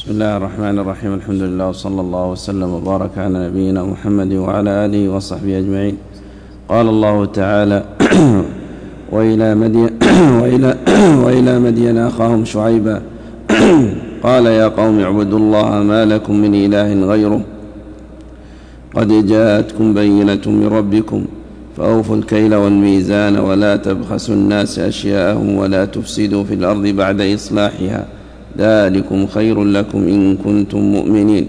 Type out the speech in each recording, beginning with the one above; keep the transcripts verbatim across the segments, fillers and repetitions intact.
بسم الله الرحمن الرحيم. الحمد لله وصلى الله وسلم وبارك على نبينا محمد وعلى آله وصحبه أجمعين. قال الله تعالى: وإلى مدين, وإلى وإلى مدين أخاهم شعيبا قال يا قوم اعبدوا الله ما لكم من إله غيره قد جاءتكم بينة من ربكم فأوفوا الكيل والميزان ولا تبخسوا الناس أشياءهم ولا تفسدوا في الأرض بعد إصلاحها ذلكم خير لكم إن كنتم مؤمنين.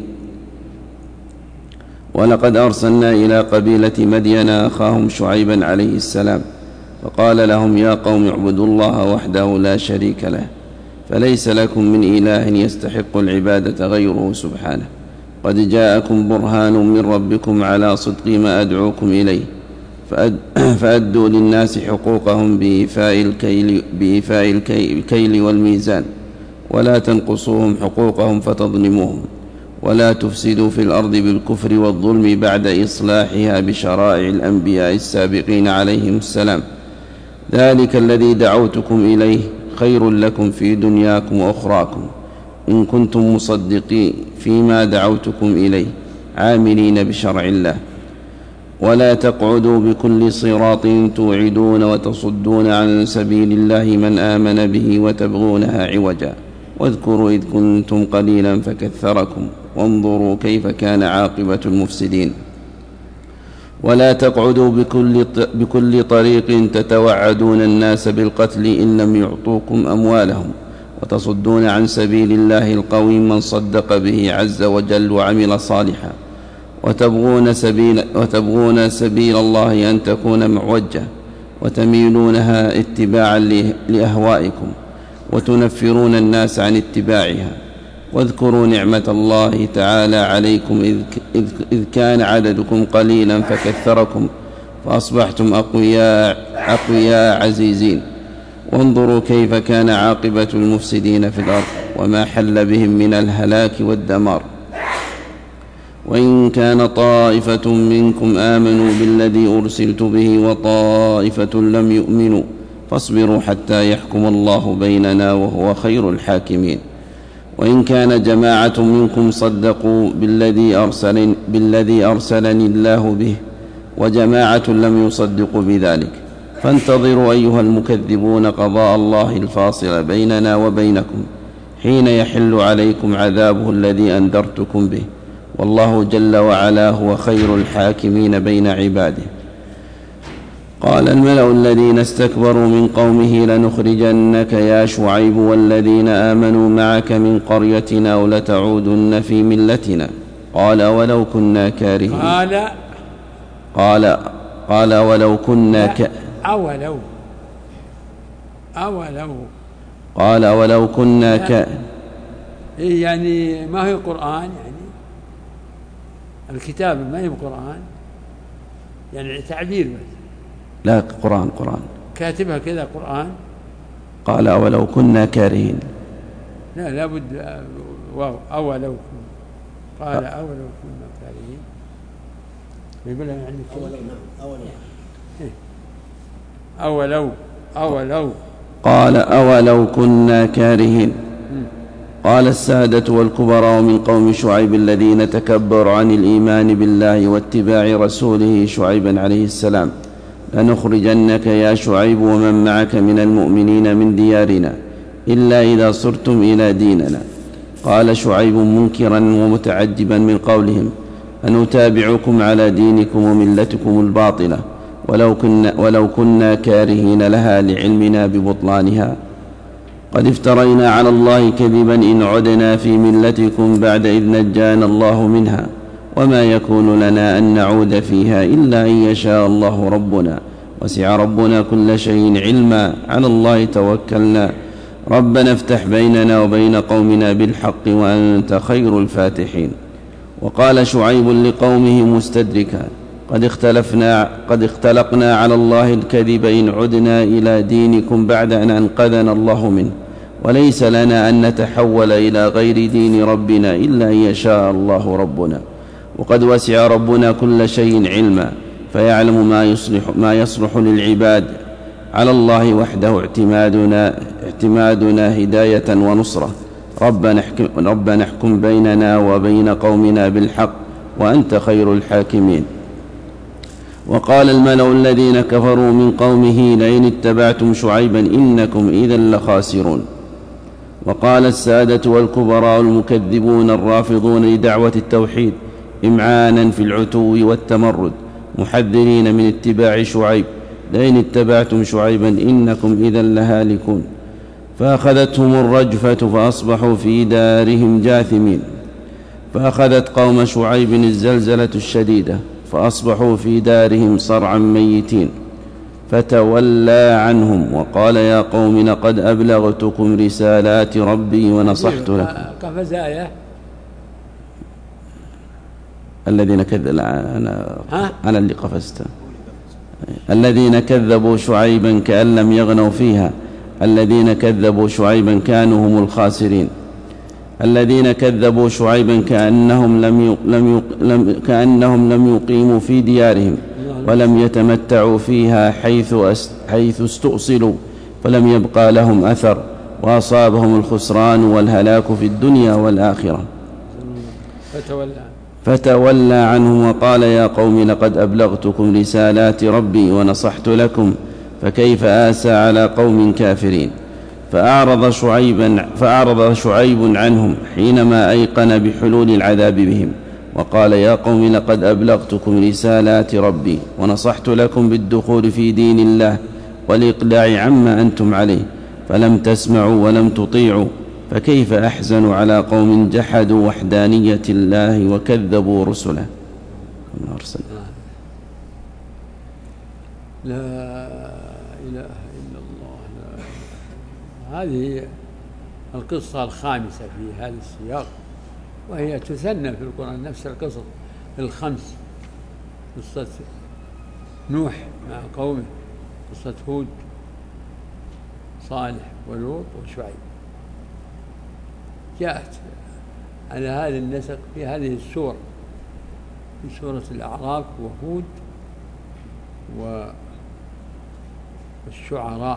ولقد أرسلنا إلى قبيلة مدين أخاهم شعيبا عليه السلام فقال لهم يا قوم اعبدوا الله وحده لا شريك له فليس لكم من إله يستحق العبادة غيره سبحانه قد جاءكم برهان من ربكم على صدق ما أدعوكم إليه فأد فأدوا للناس حقوقهم بإيفاء الكيل, بإيفاء الكيل والميزان ولا تنقصوهم حقوقهم فتظلموهم ولا تفسدوا في الأرض بالكفر والظلم بعد إصلاحها بشرائع الأنبياء السابقين عليهم السلام ذلك الذي دعوتكم إليه خير لكم في دنياكم وأخراكم إن كنتم مصدقين فيما دعوتكم إليه عاملين بشرع الله ولا تقعدوا بكل صراط توعدون وتصدون عن سبيل الله من آمن به وتبغونها عوجا واذكروا إذ كنتم قليلا فكثركم وانظروا كيف كان عاقبة المفسدين ولا تقعدوا بكل, بكل طريق تتوعدون الناس بالقتل إن لم يعطوكم أموالهم وتصدون عن سبيل الله القويم من صدق به عز وجل وعمل صالحا وتبغون سبيل, وتبغون سبيل الله أن تكون معوجة وتميلونها اتباعا لأهوائكم وتنفرون الناس عن اتباعها واذكروا نعمة الله تعالى عليكم إذ, إذ, إذ كان عددكم قليلا فكثركم فأصبحتم أقوياء, أقوياء عزيزين وانظروا كيف كان عاقبة المفسدين في الأرض وما حل بهم من الهلاك والدمار. وإن كان طائفة منكم آمنوا بالذي أرسلت به وطائفة لم يؤمنوا فاصبروا حتى يحكم الله بيننا وهو خير الحاكمين. وإن كان جماعة منكم صدقوا بالذي, أرسل بالذي أرسلني الله به وجماعة لم يصدقوا بذلك فانتظروا أيها المكذبون قضاء الله الفاصل بيننا وبينكم حين يحل عليكم عذابه الذي أنذرتكم به والله جل وعلا هو خير الحاكمين بين عباده. قال الملأ الذين استكبروا من قومه لنخرجنك يا شعيب والذين آمنوا معك من قريتنا أو لتعودن في ملتنا قال ولو كنا كارهين قال قال قال ولو كنا ك أولو أولو قال ولو كنا ك يعني ما هي قرآن يعني الكتاب ما هي قرآن يعني تعبير بس لا قرآن قرآن كاتبها كذا قرآن. قال أولو كنا كارهين لا لابد واو أولو كنا قال أولو كنا كارهين يقولها يعني أولو أولو قال أولو كنا كارهين. قال السادة والكبراء من قوم شعيب الذين تكبروا عن الإيمان بالله واتباع رسوله شعيبا عليه السلام لنخرجنك يا شعيب ومن معك من المؤمنين من ديارنا إلا إذا صرتم إلى ديننا. قال شعيب منكرا ومتعجبا من قولهم أنتابعكم على دينكم وملتكم الباطلة ولو كنا, ولو كنا كارهين لها لعلمنا ببطلانها قد افترينا على الله كذبا إن عدنا في ملتكم بعد إذ نجانا الله منها وما يكون لنا أن نعود فيها إلا أن يشاء الله ربنا وسع ربنا كل شيء علما على الله توكلنا ربنا افتح بيننا وبين قومنا بالحق وأنت خير الفاتحين. وقال شعيب لقومه مستدركا قد اختلفنا قد اختلقنا على الله الكذب إن عدنا إلى دينكم بعد أن أنقذنا الله منه وليس لنا أن نتحول إلى غير دين ربنا إلا أن يشاء الله ربنا وقد وسع ربنا كل شيء علما فيعلم ما يصلح, ما يصلح للعباد على الله وحده اعتمادنا, اعتمادنا هداية ونصرة ربنا احكم, ربنا احكم بيننا وبين قومنا بالحق وأنت خير الحاكمين. وقال الملأ الذين كفروا من قومه لئن اتبعتم شعيبا إنكم إذا لخاسرون. وقال السادة والكبراء المكذبون الرافضون لدعوة التوحيد إمعانا في العتو والتمرد محذرين من اتباع شعيب لئن اتبعتم شعيبا إنكم إذا لهالكون. فأخذتهم الرجفة فأصبحوا في دارهم جاثمين. فأخذت قوم شعيب الزلزلة الشديدة فأصبحوا في دارهم صرعا ميتين. فتولى عنهم وقال يا قوم لقد أبلغتكم رسالات ربي ونصحت لكم. قفز آية الذين كذبوا أنا, أنا اللي قفزت. الذين كذبوا شعيبا كأن لم يغنوا فيها الذين كذبوا شعيبا كانوا هم الخاسرين. الذين كذبوا شعيبا كأنهم لم لم لم كأنهم لم يقيموا في ديارهم ولم يتمتعوا فيها حيث حيث استؤصلوا فلم يبقى لهم أثر وأصابهم الخسران والهلاك في الدنيا والآخرة. فتولى فتولى عنهم وقال يا قوم لقد أبلغتكم رسالات ربي ونصحت لكم فكيف آسى على قوم كافرين. فأعرض شعيبا فأعرض شعيب عنهم حينما أيقن بحلول العذاب بهم وقال يا قوم لقد أبلغتكم رسالات ربي ونصحت لكم بالدخول في دين الله والإقلاع عما أنتم عليه فلم تسمعوا ولم تطيعوا فكيف أحزن على قوم جحدوا وحدانية الله وكذبوا رسله. لا إله إلا الله. لا. هذه القصة الخامسة في هذا السياق وهي تثنى في القرآن نفس القصص الخمس. قصة نوح مع قومه قصة هود صالح ولوط وشعيب جاءت على هذا النسق في هذه السور في سورة الأعراف وهود والشعراء.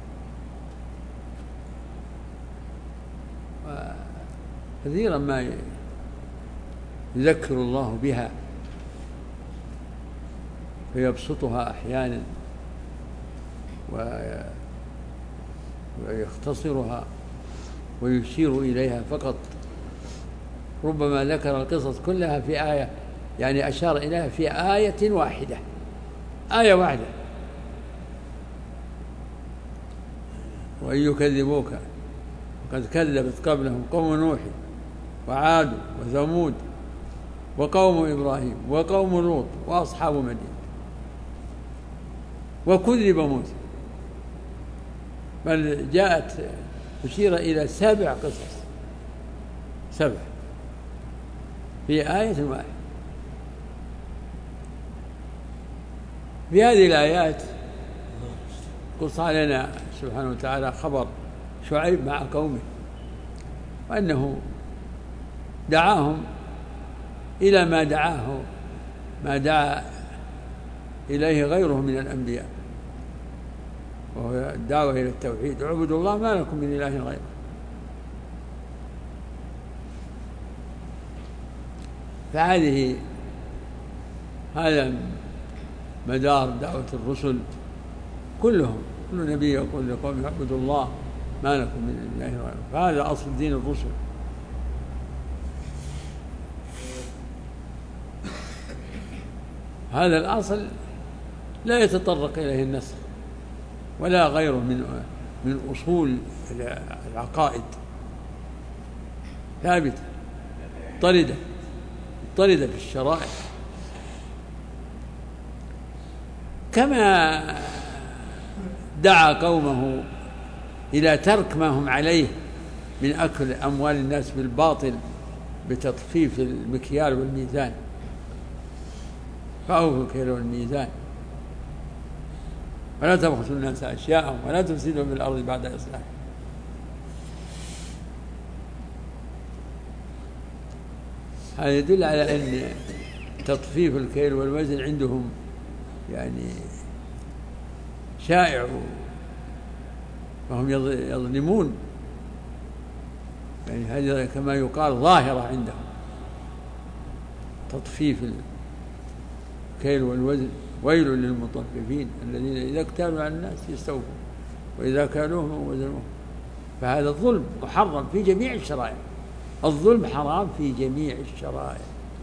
كثيرا ما يذكر الله بها فيبسطها أحيانا ويختصرها ويشير إليها فقط. ربما ذكر القصص كلها في آية يعني أشار إليها في آية واحدة آية واحدة. وإن يكذبوك قد كذبت قبلهم قوم نوح وعاد وثمود وقوم إبراهيم وقوم لوط وأصحاب مدين وكذب موسى. بل جاءت أشير إلى سبع قصص سبع في آية واحدة. في هذه الآيات قص علينا سبحانه وتعالى خبر شعيب مع قومه وأنه دعاهم إلى ما دعاه ما دعا إليه غيره من الأنبياء وهو الدعوة إلى التوحيد اعبدوا الله ما لكم من إله غيره. فهذه هذا مدار دعوة الرسل كلهم كل نبي يقول لقوم اعبدوا الله ما لكم من إله غيره. فهذا أصل دين الرسل. هذا الأصل لا يتطرق إليه النسخ ولا غيره من من أصول العقائد ثابتة طردة طردة في الشرائع. كما دعا قومه إلى ترك ما هم عليه من أكل أموال الناس بالباطل بتطفيف المكيال والميزان فأوفوا الكيل والميزان ولا تبخسوا الناس أشياءهم ولا تفسدوا في الأرض بعد إصلاحها. هذا يدل على أن تطفيف الكيل والوزن عندهم يعني شائع وهم يظلمون يعني هذا كما يقال ظاهرة عندهم، تطفيف الكيل والوزن. ويل للمطففين الذين إذا اكتالوا على الناس يستوفون وإذا كالوهم أو وزنوهم. فهذا الظلم محرم في جميع الشرائع، الظلم حرام في جميع الشرائع.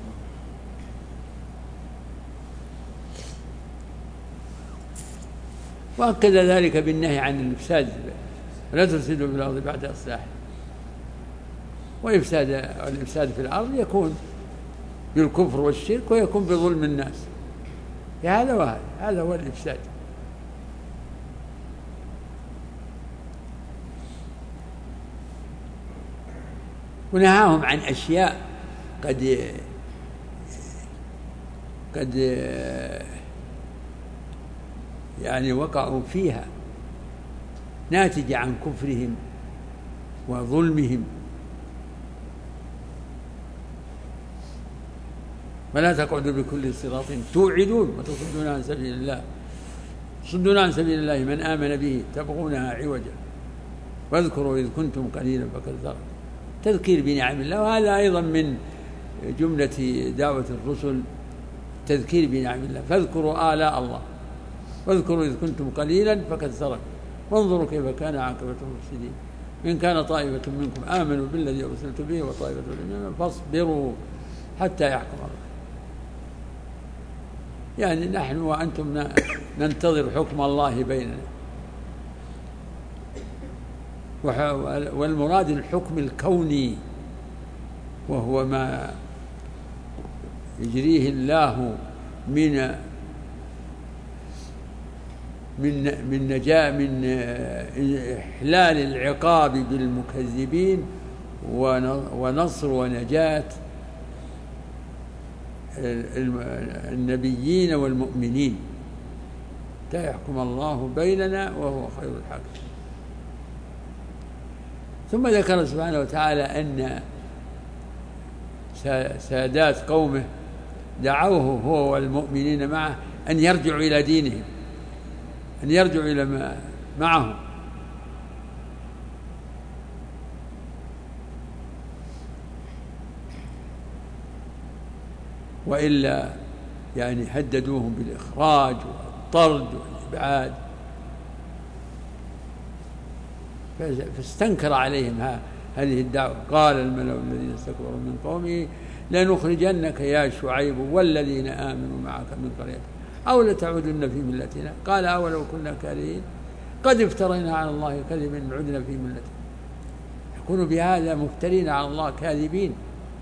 وأكد ذلك بالنهي عن الإفساد، لا تفسدوا في الأرض بعد إصلاحها. وإفساد الإفساد في الأرض يكون بالكفر والشرك ويكون بظلم الناس، هذا وهذا، هذا هو الإفساد. ونهاهم عن أشياء قد قد يعني وقعوا فيها ناتجة عن كفرهم وظلمهم. ولا تقعدوا بكل صراط توعدون وتصدون عن سبيل الله، تصدون عن سبيل الله من آمن به تبغونها عوجا واذكروا إذ كنتم قليلا فكثركم. تذكير بنعم الله، وهذا أيضا من جملة دعوة الرسل، تذكير بنعم الله. فاذكروا آلاء الله واذكروا إذ كنتم قليلا فكثركم وانظروا كيف كان عاقبة المفسدين. إن كان طائفة منكم آمنوا بالذي أرسلت به وطائفة لم يؤمنوا فاصبروا حتى يحكم الله. يعني نحن وأنتم ننتظر حكم الله بيننا، والمراد الحكم الكوني وهو ما يجريه الله من من من نجاة من إحلال العقاب بالمكذبين ونصر ونجاة النبيين والمؤمنين، حتى يحكم الله بيننا وهو خير الحاكمين. ثم ذكر سبحانه وتعالى أن سادات قومه دعوه هو والمؤمنين معه أن يرجعوا إلى دينهم، أن يرجعوا إلى ما معهم. وإلا يعني هددوهم بالإخراج والطرد والإبعاد، فاستنكر عليهم هذه الدعوة. قال الملأ الذين استكبروا من قومه لنخرجنك يا شعيب والذين آمنوا معك من قريتنا أو لتعودن في ملتنا. قال أولو كنا كارهين قد افترينا على الله كذبا عدنا في ملتنا. يكون بهذا مفترين على الله كاذبين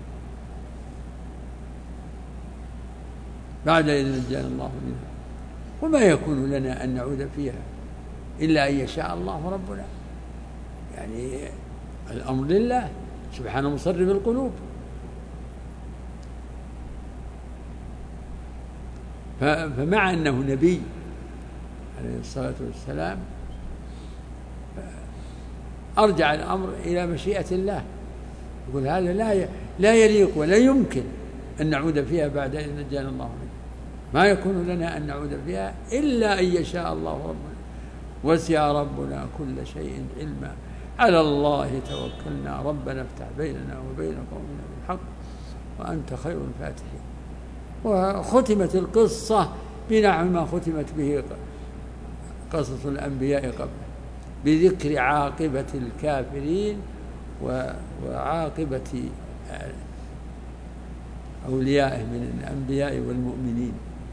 بعد إذ نجانا الله منها، وما يكون لنا أن نعود فيها إلا أن يشاء الله ربنا. يعني الأمر لله سبحانه مصرف القلوب. فمع أنه نبي عليه الصلاة والسلام أرجع الأمر إلى مشيئة الله، يقول هذا لا لا يليق ولا يمكن أن نعود فيها بعد إذ نجانا الله منها. ما يكون لنا أن نعود فيها إلا أن يشاء الله ربنا، وسع ربنا كل شيء علما، على الله توكلنا ربنا افتح بيننا وبين قومنا بالحق وأنت خير الفاتحين. وختمت القصة بنحو ما ختمت به قصص الأنبياء قبله، بذكر عاقبة الكافرين وعاقبة أوليائه من الأنبياء والمؤمنين.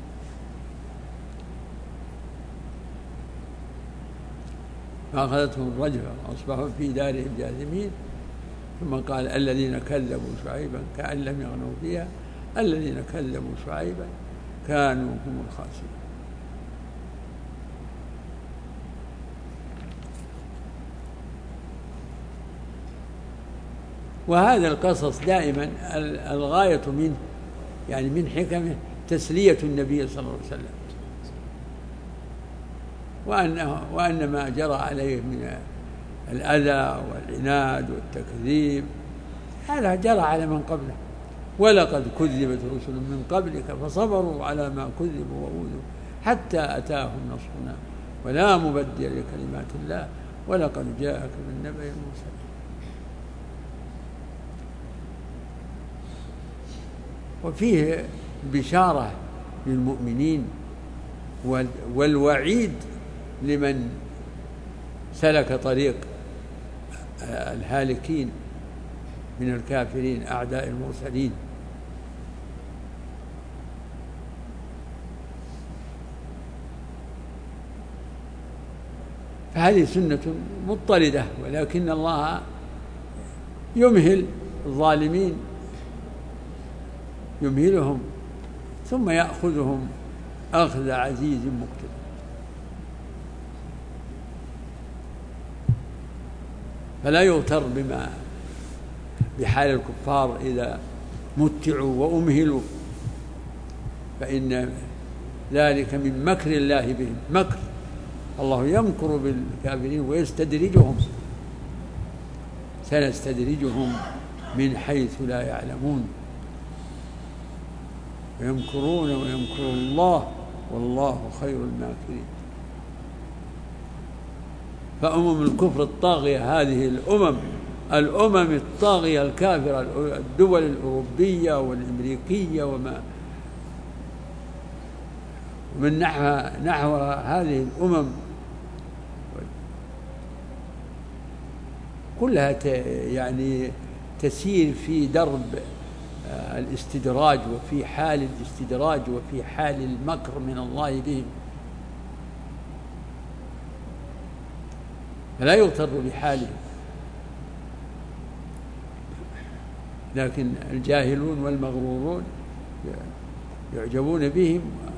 فأخذتهم الرجفة وأصبحوا في دارهم جاثمين. ثم قال الذين كذبوا شعيبا كأن لم يغنوا فيها الذين كذبوا شعيبا كانوا هم الخاسرين. وهذا القصص دائما الغاية منه يعني من حكمه تسلية النبي صلى الله عليه وسلم، وأنه وأن ما جرى عليه من الأذى والعناد والتكذيب هذا جرى على من قبله. ولقد كذبت رسل من قبلك فصبروا على ما كذبوا وأوذوا حتى أتاهم نصرنا ولا مبدل لكلمات الله ولقد جاءك من نبأ المرسلين. وفيه بشارة للمؤمنين والوعيد لمن سلك طريق الهالكين من الكافرين أعداء المرسلين. فهذه سنة مضطردة، ولكن الله يمهل الظالمين، يمهلهم ثم يأخذهم أخذ عزيز مقتدر. فلا يغتر بما بحال الكفار إذا متعوا وأمهلوا، فإن ذلك من مكر الله بهم. مكر الله يمكر بالكافرين ويستدرجهم، سنستدرجهم من حيث لا يعلمون، ويمكرون ويمكر الله والله خير الماكرين. فأمم الكفر الطاغية هذه الأمم الأمم الطاغية الكافرة، الدول الأوروبية والأمريكية وما ومن نحو نحو هذه الأمم كلها يعني تسير في درب الاستدراج، وفي حال الاستدراج وفي حال المكر من الله بهم. فلا يغتر بحالهم، لكن الجاهلون والمغرورون يعجبون بهم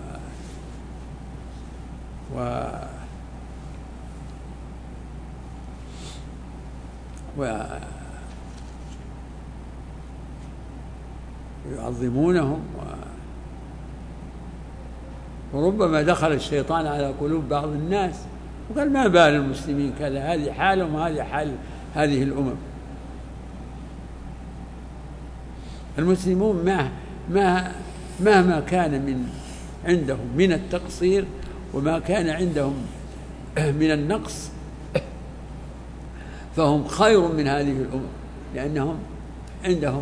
و ويعظمونهم، وربما دخل الشيطان على قلوب بعض الناس وقال ما بال المسلمين كذا، هذه حالهم وهذه حال هذه الأمم. المسلمون ما ما مهما كان من عندهم من التقصير وما كان عندهم من النقص فهم خير من هذه الأمم، لأنهم عندهم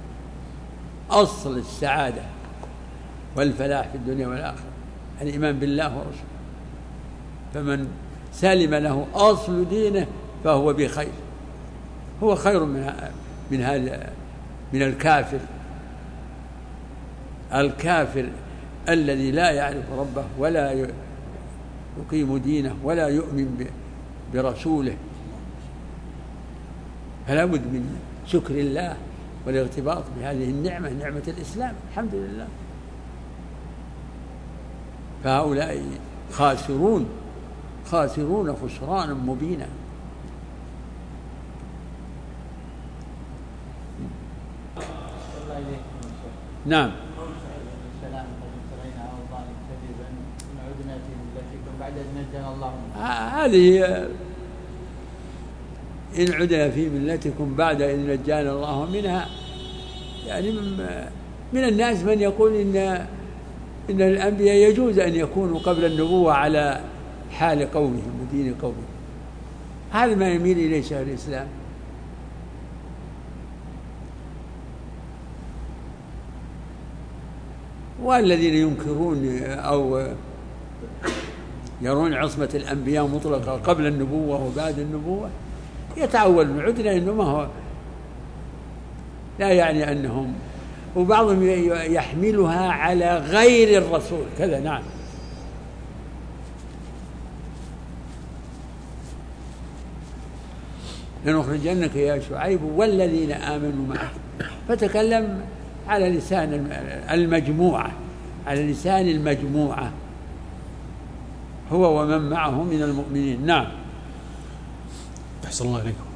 أصل السعادة والفلاح في الدنيا والآخرة، الإيمان بالله ورسوله. فمن سلم له أصل دينه فهو بخير، هو خير من من هذا من الكافر الكافر الذي لا يعرف ربه ولا يقيم دينه ولا يؤمن برسوله. فلا بد من شكر الله والارتباط بهذه النعمة، نعمة الإسلام، الحمد لله. فهؤلاء خاسرون خاسرون خسرانا مبينا. نعم. هذه إن عدنا في ملتكم بعد إن نجانا الله منها، يعني من الناس من يقول إن إن الأنبياء يجوز أن يكونوا قبل النبوة على حال قومهم ودين قومهم. هذا ما يميل إليه شيخ الإسلام. والذين ينكرون أو يرون عصمة الأنبياء مطلقة قبل النبوة وبعد النبوة يتعولون. عدنا إنه ما هو لا يعني أنهم، وبعضهم يحملها على غير الرسول كذا. نعم. لنخرجنك يا شعيب والذين آمنوا معك، فتكلم على لسان المجموعة على لسان المجموعة هو ومن معه من المؤمنين. نعم. أحسن الله عليكم.